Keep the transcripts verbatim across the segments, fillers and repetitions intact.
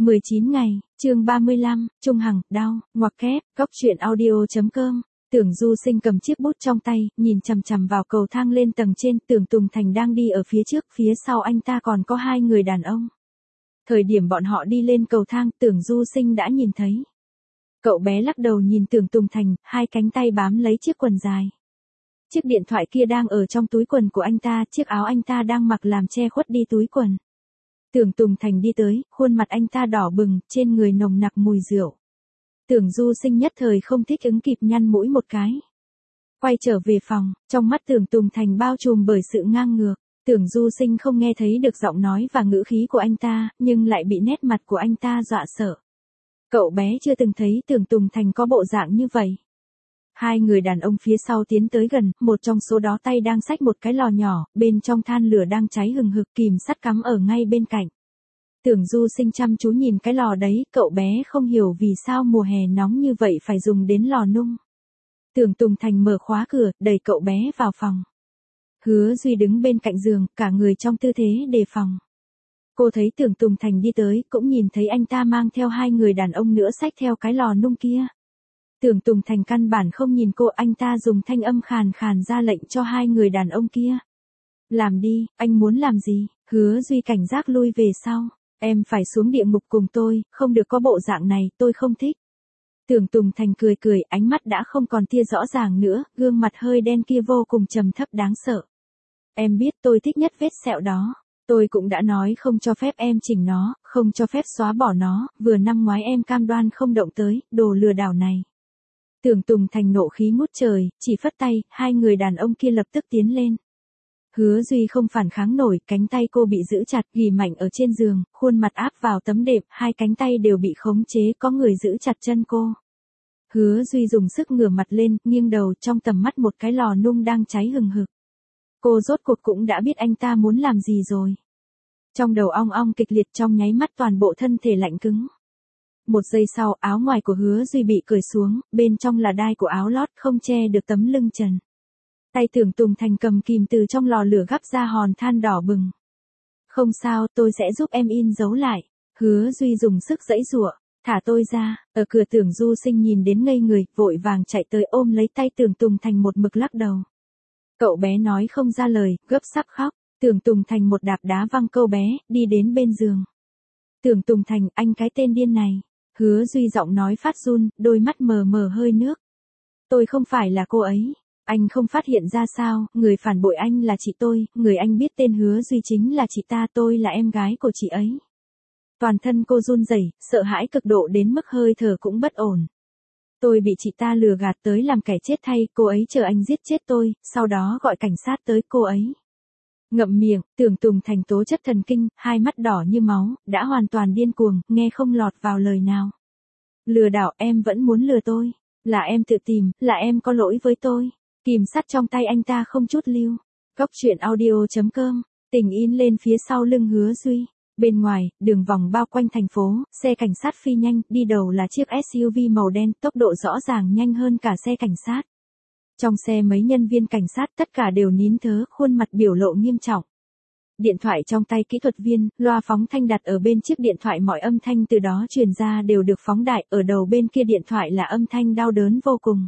mười chín ngày, chương ba mươi lăm, Trung Hằng, đau, ngoặc kép, góc truyện audio.com. Tưởng Du Sinh cầm chiếc bút trong tay, nhìn chằm chằm vào cầu thang lên tầng trên, Tưởng Tùng Thành đang đi ở phía trước, phía sau anh ta còn có hai người đàn ông. Thời điểm bọn họ đi lên cầu thang, Tưởng Du Sinh đã nhìn thấy. Cậu bé lắc đầu nhìn Tưởng Tùng Thành, hai cánh tay bám lấy chiếc quần dài. Chiếc điện thoại kia đang ở trong túi quần của anh ta, chiếc áo anh ta đang mặc làm che khuất đi túi quần. Tưởng Tùng Thành đi tới, khuôn mặt anh ta đỏ bừng, trên người nồng nặc mùi rượu. Tưởng Du Sinh nhất thời không thích ứng kịp nhăn mũi một cái. Quay trở về phòng, trong mắt Tưởng Tùng Thành bao trùm bởi sự ngang ngược. Tưởng Du Sinh không nghe thấy được giọng nói và ngữ khí của anh ta, nhưng lại bị nét mặt của anh ta dọa sợ. Cậu bé chưa từng thấy Tưởng Tùng Thành có bộ dạng như vậy. Hai người đàn ông phía sau tiến tới gần, một trong số đó tay đang xách một cái lò nhỏ, bên trong than lửa đang cháy hừng hực, kìm sắt cắm ở ngay bên cạnh. Tưởng Du Sinh chăm chú nhìn cái lò đấy, cậu bé không hiểu vì sao mùa hè nóng như vậy phải dùng đến lò nung. Tưởng Tùng Thành mở khóa cửa, đẩy cậu bé vào phòng. Hứa Duy đứng bên cạnh giường, cả người trong tư thế đề phòng. Cô thấy Tưởng Tùng Thành đi tới, cũng nhìn thấy anh ta mang theo hai người đàn ông nữa xách theo cái lò nung kia. Tưởng Tùng Thành căn bản không nhìn cô, anh ta dùng thanh âm khàn khàn ra lệnh cho hai người đàn ông kia. Làm đi, anh muốn làm gì? Hứa Duy cảnh giác lui về sau. Em phải xuống địa ngục cùng tôi, không được có bộ dạng này, tôi không thích. Tưởng Tùng Thành cười cười, ánh mắt đã không còn tia rõ ràng nữa, gương mặt hơi đen kia vô cùng trầm thấp đáng sợ. Em biết tôi thích nhất vết sẹo đó. Tôi cũng đã nói không cho phép em chỉnh nó, không cho phép xóa bỏ nó, vừa năm ngoái em cam đoan không động tới, đồ lừa đảo này. Tưởng Tùng Thành nộ khí ngút trời, chỉ phất tay, hai người đàn ông kia lập tức tiến lên. Hứa Duy không phản kháng nổi, cánh tay cô bị giữ chặt, ghì mạnh ở trên giường, khuôn mặt áp vào tấm đệm, hai cánh tay đều bị khống chế, có người giữ chặt chân cô. Hứa Duy dùng sức ngửa mặt lên, nghiêng đầu, trong tầm mắt một cái lò nung đang cháy hừng hực. Cô rốt cuộc cũng đã biết anh ta muốn làm gì rồi. Trong đầu ong ong kịch liệt, trong nháy mắt toàn bộ thân thể lạnh cứng. Một giây sau, áo ngoài của Hứa Duy bị cởi xuống, bên trong là đai của áo lót không che được tấm lưng trần. Tay Tưởng Tùng Thành cầm kìm từ trong lò lửa gắp ra hòn than đỏ bừng. Không sao, tôi sẽ giúp em in dấu lại. Hứa Duy dùng sức giãy giụa, thả tôi ra. Ở cửa Tưởng Du Sinh nhìn đến ngây người, vội vàng chạy tới ôm lấy tay Tưởng Tùng Thành một mực lắc đầu. Cậu bé nói không ra lời, gấp sắp khóc. Tưởng Tùng Thành một đạp đá văng câu bé, đi đến bên giường. Tưởng Tùng Thành, anh cái tên điên này. Hứa Duy giọng nói phát run, đôi mắt mờ mờ hơi nước. Tôi không phải là cô ấy. Anh không phát hiện ra sao, người phản bội anh là chị tôi, người anh biết tên Hứa Duy chính là chị ta, tôi là em gái của chị ấy. Toàn thân cô run rẩy, sợ hãi cực độ đến mức hơi thở cũng bất ổn. Tôi bị chị ta lừa gạt tới làm kẻ chết thay, cô ấy chờ anh giết chết tôi, sau đó gọi cảnh sát tới cô ấy. Ngậm miệng, Tưởng Tùng Thành tố chất thần kinh, hai mắt đỏ như máu, đã hoàn toàn điên cuồng, nghe không lọt vào lời nào. Lừa đảo, em vẫn muốn lừa tôi. Là em tự tìm, là em có lỗi với tôi. Kìm sắt trong tay anh ta không chút lưu. Góc truyện audio.com. Tình in lên phía sau lưng Hứa Duy. Bên ngoài, đường vòng bao quanh thành phố, xe cảnh sát phi nhanh, đi đầu là chiếc ét u vê màu đen, tốc độ rõ ràng nhanh hơn cả xe cảnh sát. Trong xe mấy nhân viên cảnh sát tất cả đều nín thớ, khuôn mặt biểu lộ nghiêm trọng. Điện thoại trong tay kỹ thuật viên, loa phóng thanh đặt ở bên chiếc điện thoại, mọi âm thanh từ đó truyền ra đều được phóng đại, ở đầu bên kia điện thoại là âm thanh đau đớn vô cùng.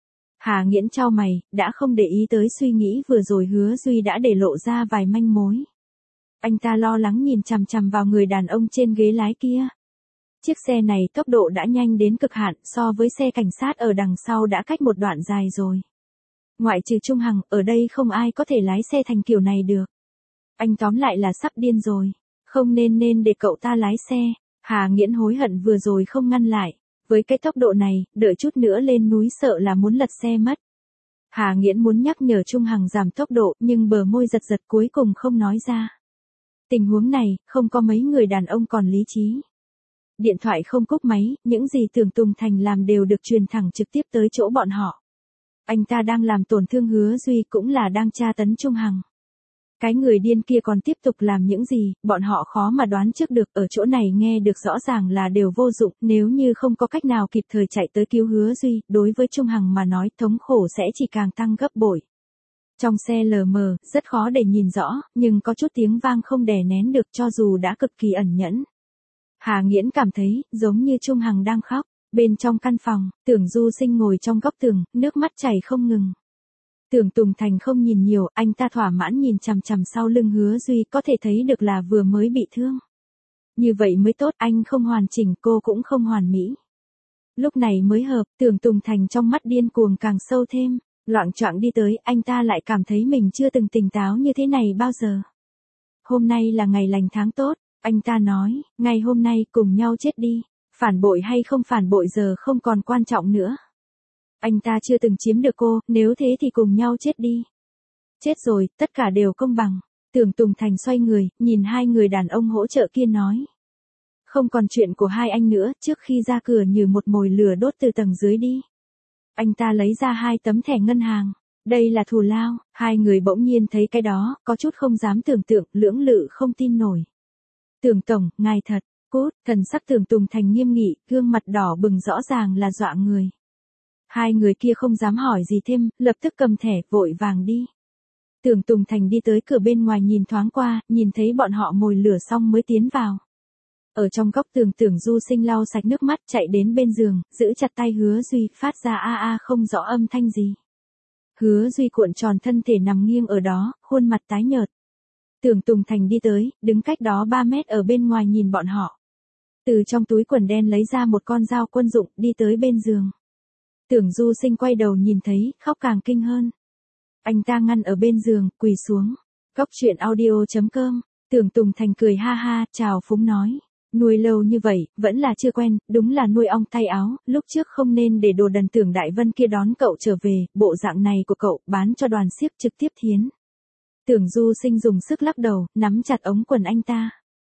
Hà Nghiễn chau mày, đã không để ý tới suy nghĩ vừa rồi Hứa Duy đã để lộ ra vài manh mối. Anh ta lo lắng nhìn chằm chằm vào người đàn ông trên ghế lái kia. Chiếc xe này tốc độ đã nhanh đến cực hạn, so với xe cảnh sát ở đằng sau đã cách một đoạn dài rồi. Ngoại trừ Trung Hằng, ở đây không ai có thể lái xe thành kiểu này được. Anh tóm lại là sắp điên rồi. Không nên nên để cậu ta lái xe. Hà Nghiễn hối hận vừa rồi không ngăn lại. Với cái tốc độ này, đợi chút nữa lên núi sợ là muốn lật xe mất. Hà Nghiễn muốn nhắc nhở Trung Hằng giảm tốc độ, nhưng bờ môi giật giật cuối cùng không nói ra. Tình huống này, không có mấy người đàn ông còn lý trí. Điện thoại không cúp máy, những gì Tưởng Tùng Thành làm đều được truyền thẳng trực tiếp tới chỗ bọn họ. Anh ta đang làm tổn thương Hứa Duy, cũng là đang tra tấn Trung Hằng. Cái người điên kia còn tiếp tục làm những gì, bọn họ khó mà đoán trước được, ở chỗ này nghe được rõ ràng là đều vô dụng, nếu như không có cách nào kịp thời chạy tới cứu Hứa Duy, đối với Trung Hằng mà nói thống khổ sẽ chỉ càng tăng gấp bội. Trong xe lờ mờ, rất khó để nhìn rõ, nhưng có chút tiếng vang không đè nén được cho dù đã cực kỳ ẩn nhẫn. Hà Nghiễn cảm thấy, giống như Trung Hằng đang khóc. Bên trong căn phòng, Tưởng Du Sinh ngồi trong góc tường, nước mắt chảy không ngừng. Tưởng Tùng Thành không nhìn nhiều, anh ta thỏa mãn nhìn chằm chằm sau lưng Hứa Duy, có thể thấy được là vừa mới bị thương. Như vậy mới tốt, anh không hoàn chỉnh, cô cũng không hoàn mỹ. Lúc này mới hợp, Tưởng Tùng Thành trong mắt điên cuồng càng sâu thêm, loạng choạng đi tới, anh ta lại cảm thấy mình chưa từng tỉnh táo như thế này bao giờ. Hôm nay là ngày lành tháng tốt, anh ta nói, ngày hôm nay cùng nhau chết đi, phản bội hay không phản bội giờ không còn quan trọng nữa. Anh ta chưa từng chiếm được cô, nếu thế thì cùng nhau chết đi. Chết rồi, tất cả đều công bằng. Tưởng Tùng Thành xoay người, nhìn hai người đàn ông hỗ trợ kia nói. Không còn chuyện của hai anh nữa, trước khi ra cửa như một mồi lửa đốt từ tầng dưới đi. Anh ta lấy ra hai tấm thẻ ngân hàng. Đây là thù lao, hai người bỗng nhiên thấy cái đó, có chút không dám tưởng tượng, lưỡng lự không tin nổi. Tưởng tổng, ngài thật, cút, thần sắc Tưởng Tùng Thành nghiêm nghị, gương mặt đỏ bừng rõ ràng là dọa người. Hai người kia không dám hỏi gì thêm, lập tức cầm thẻ, vội vàng đi. Tưởng Tùng Thành đi tới cửa bên ngoài nhìn thoáng qua, nhìn thấy bọn họ mồi lửa xong mới tiến vào. Ở trong góc tường Tưởng Du Sinh lau sạch nước mắt chạy đến bên giường, giữ chặt tay Hứa Duy, phát ra a a không rõ âm thanh gì. Hứa Duy cuộn tròn thân thể nằm nghiêng ở đó, khuôn mặt tái nhợt. Tưởng Tùng Thành đi tới, đứng cách đó ba mét ở bên ngoài nhìn bọn họ. Từ trong túi quần đen lấy ra một con dao quân dụng, đi tới bên giường. Tưởng Du Sinh quay đầu nhìn thấy, khóc càng kinh hơn. Anh ta ngăn ở bên giường, quỳ xuống. Góc truyện audio chấm com, Tưởng Tùng Thành cười ha ha, chào phúng nói. Nuôi lâu như vậy, vẫn là chưa quen, đúng là nuôi ong tay áo, lúc trước không nên để đồ đần Tưởng Đại Vân kia đón cậu trở về, bộ dạng này của cậu, bán cho đoàn xiếc trực tiếp thiến. Tưởng Du Sinh dùng sức lắc đầu, nắm chặt ống quần anh ta.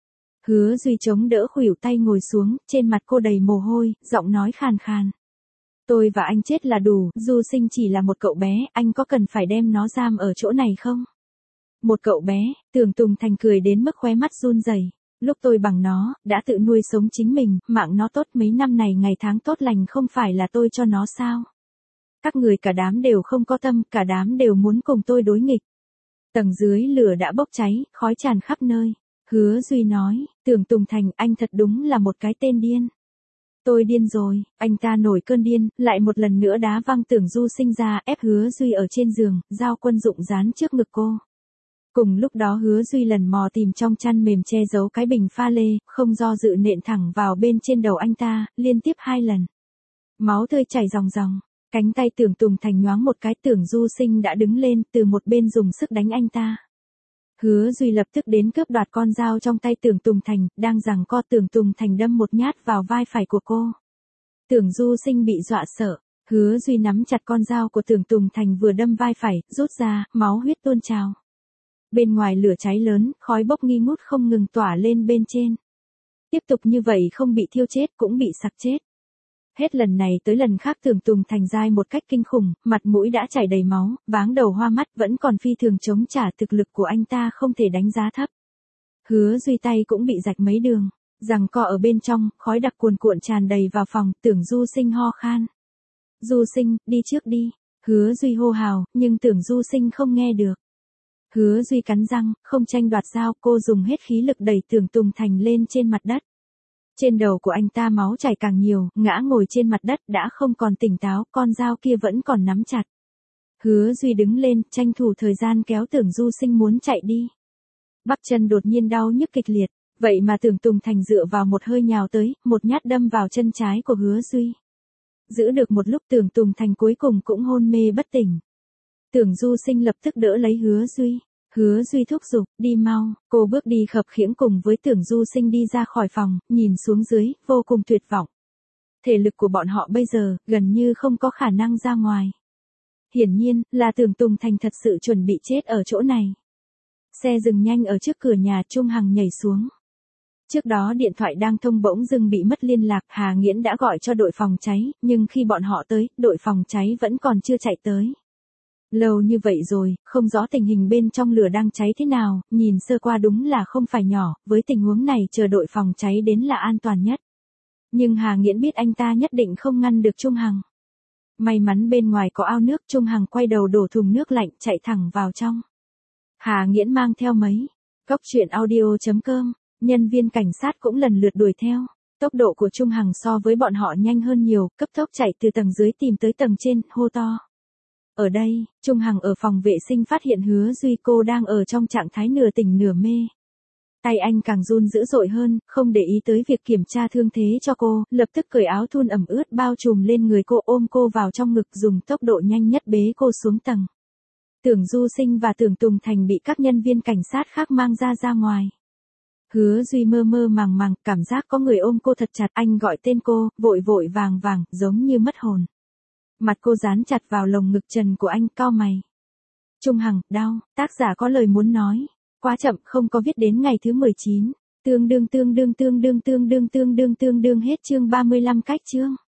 Hứa Duy chống đỡ khuỷu tay ngồi xuống, trên mặt cô đầy mồ hôi, giọng nói khàn khàn. Tôi và anh chết là đủ, Du Sinh chỉ là một cậu bé, anh có cần phải đem nó giam ở chỗ này không? Một cậu bé, Tưởng Tùng Thành cười đến mức khóe mắt run rẩy. Lúc tôi bằng nó, đã tự nuôi sống chính mình, mạng nó tốt mấy năm này ngày tháng tốt lành không phải là tôi cho nó sao? Các người cả đám đều không có tâm, cả đám đều muốn cùng tôi đối nghịch. Tầng dưới lửa đã bốc cháy, khói tràn khắp nơi. Hứa Duy nói, Tưởng Tùng Thành, anh thật đúng là một cái tên điên. Tôi điên rồi, anh ta nổi cơn điên, lại một lần nữa đá văng Tưởng Du Sinh ra, ép Hứa Duy ở trên giường, dao quân dụng dán trước ngực cô. Cùng lúc đó Hứa Duy lần mò tìm trong chăn mềm che giấu cái bình pha lê, không do dự nện thẳng vào bên trên đầu anh ta, liên tiếp hai lần. Máu tươi chảy ròng ròng, cánh tay Tưởng Tùng Thành nhoáng một cái, Tưởng Du Sinh đã đứng lên, từ một bên dùng sức đánh anh ta. Hứa Duy lập tức đến cướp đoạt con dao trong tay Tưởng Tùng Thành, đang giằng co Tưởng Tùng Thành đâm một nhát vào vai phải của cô. Tưởng Du Sinh bị dọa sợ, Hứa Duy nắm chặt con dao của Tưởng Tùng Thành vừa đâm vai phải, rút ra, máu huyết tuôn trào. Bên ngoài lửa cháy lớn, khói bốc nghi ngút không ngừng tỏa lên bên trên. Tiếp tục như vậy không bị thiêu chết cũng bị sặc chết. Hết lần này tới lần khác Tưởng Tùng Thành dai một cách kinh khủng, mặt mũi đã chảy đầy máu, váng đầu hoa mắt vẫn còn phi thường chống trả, thực lực của anh ta không thể đánh giá thấp. Hứa Duy tay cũng bị rạch mấy đường, giằng co ở bên trong, khói đặc cuồn cuộn tràn đầy vào phòng, Tưởng Du Sinh ho khan. Du Sinh, đi trước đi. Hứa Duy hô hào, nhưng Tưởng Du Sinh không nghe được. Hứa Duy cắn răng, không tranh đoạt dao, cô dùng hết khí lực đẩy Tưởng Tùng Thành lên trên mặt đất. Trên đầu của anh ta máu chảy càng nhiều, ngã ngồi trên mặt đất đã không còn tỉnh táo, con dao kia vẫn còn nắm chặt. Hứa Duy đứng lên, tranh thủ thời gian kéo Tưởng Du Sinh muốn chạy đi. Bắp chân đột nhiên đau nhức kịch liệt, vậy mà Tưởng Tùng Thành dựa vào một hơi nhào tới, một nhát đâm vào chân trái của Hứa Duy. Giữ được một lúc Tưởng Tùng Thành cuối cùng cũng hôn mê bất tỉnh. Tưởng Du Sinh lập tức đỡ lấy Hứa Duy. Hứa Duy thúc giục, đi mau, cô bước đi khập khiễng cùng với Tưởng Du Sinh đi ra khỏi phòng, nhìn xuống dưới, vô cùng tuyệt vọng. Thể lực của bọn họ bây giờ, gần như không có khả năng ra ngoài. Hiển nhiên, là Tưởng Tùng Thành thật sự chuẩn bị chết ở chỗ này. Xe dừng nhanh ở trước cửa nhà, Trung Hằng nhảy xuống. Trước đó điện thoại đang thông bỗng dưng bị mất liên lạc, Hà Nghiễn đã gọi cho đội phòng cháy, nhưng khi bọn họ tới, đội phòng cháy vẫn còn chưa chạy tới. Lâu như vậy rồi, không rõ tình hình bên trong lửa đang cháy thế nào, nhìn sơ qua đúng là không phải nhỏ, với tình huống này chờ đội phòng cháy đến là an toàn nhất. Nhưng Hà Nghiễn biết anh ta nhất định không ngăn được Trung Hằng. May mắn bên ngoài có ao nước, Trung Hằng quay đầu đổ thùng nước lạnh chạy thẳng vào trong. Hà Nghiễn mang theo mấy. Góc truyện audio chấm com Nhân viên cảnh sát cũng lần lượt đuổi theo. Tốc độ của Trung Hằng so với bọn họ nhanh hơn nhiều, cấp tốc chạy từ tầng dưới tìm tới tầng trên, hô to. Ở đây, Trung Hằng ở phòng vệ sinh phát hiện Hứa Duy cô đang ở trong trạng thái nửa tỉnh nửa mê. Tay anh càng run dữ dội hơn, không để ý tới việc kiểm tra thương thế cho cô, lập tức cởi áo thun ẩm ướt bao trùm lên người cô, ôm cô vào trong ngực, dùng tốc độ nhanh nhất bế cô xuống tầng. Tưởng Du Sinh và Tưởng Tùng Thành bị các nhân viên cảnh sát khác mang ra ra ngoài. Hứa Duy mơ mơ màng màng, cảm giác có người ôm cô thật chặt, anh gọi tên cô, vội vội vàng vàng, giống như mất hồn. Mặt cô dán chặt vào lồng ngực trần của anh, cau mày. Trung Hằng, đau, tác giả có lời muốn nói. Quá chậm, không có viết đến ngày thứ mười chín. Tương đương tương đương tương đương tương đương tương đương tương đương hết chương ba mươi lăm cách chương.